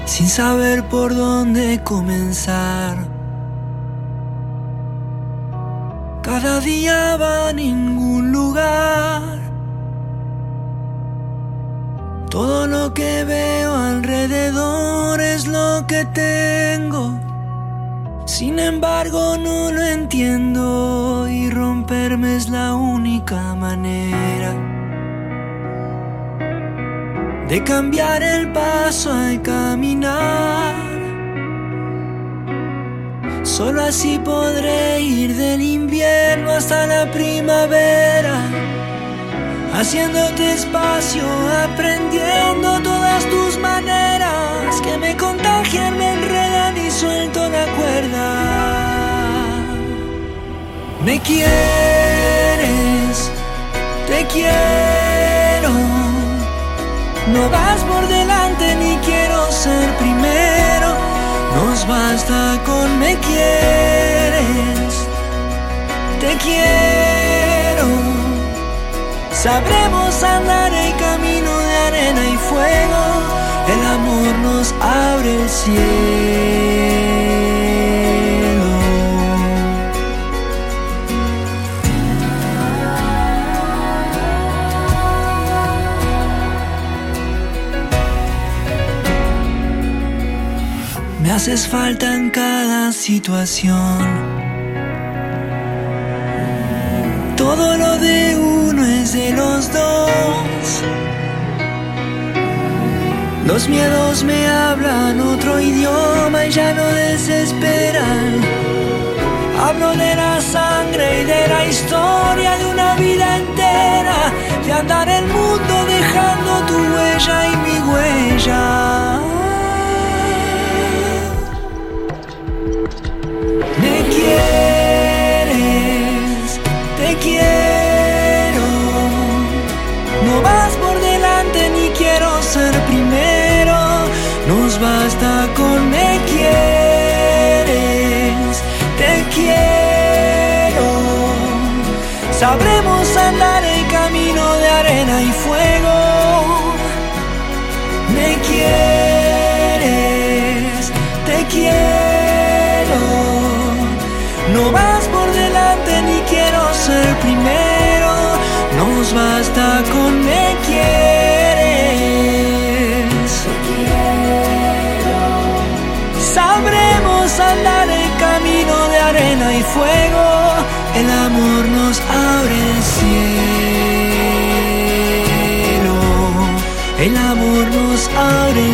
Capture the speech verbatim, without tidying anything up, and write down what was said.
sin saber por dónde comenzar. Cada día va a ningún lugar. Todo lo que veo alrededor es lo que tengo. Sin embargo no lo entiendo y romperme es la única manera de cambiar el paso al caminar. Solo así podré ir del invierno hasta la primavera, haciéndote espacio, aprendiendo todas tus maneras que me contagian, me enredan y suelto la cuerda. Me quieres, te quiero. No vas por delante ni quiero ser primero. Nos basta con me quieres, te quiero. Sabremos andar el camino de arena y fuego. El amor nos abre el cielo. Me haces falta en cada situación. Todo lo de uno es de los dos. Los miedos me hablan otro idioma y ya no desesperan. Hablo de la sangre y de la historia de una vida entera, de andar el mundo dejando tu huella y mi huella. Me quieres, te quiero. No vas por delante ni quiero ser primero. Nos basta con me quieres, te quiero. Sabremos andar el camino de arena y fuego. Me quieres, te quiero. No vas por delante ni quiero ser primero. Nos basta con me quieres. Te quiero. Sabremos andar el camino de arena y fuego. El amor nos abre el cielo. El amor nos abre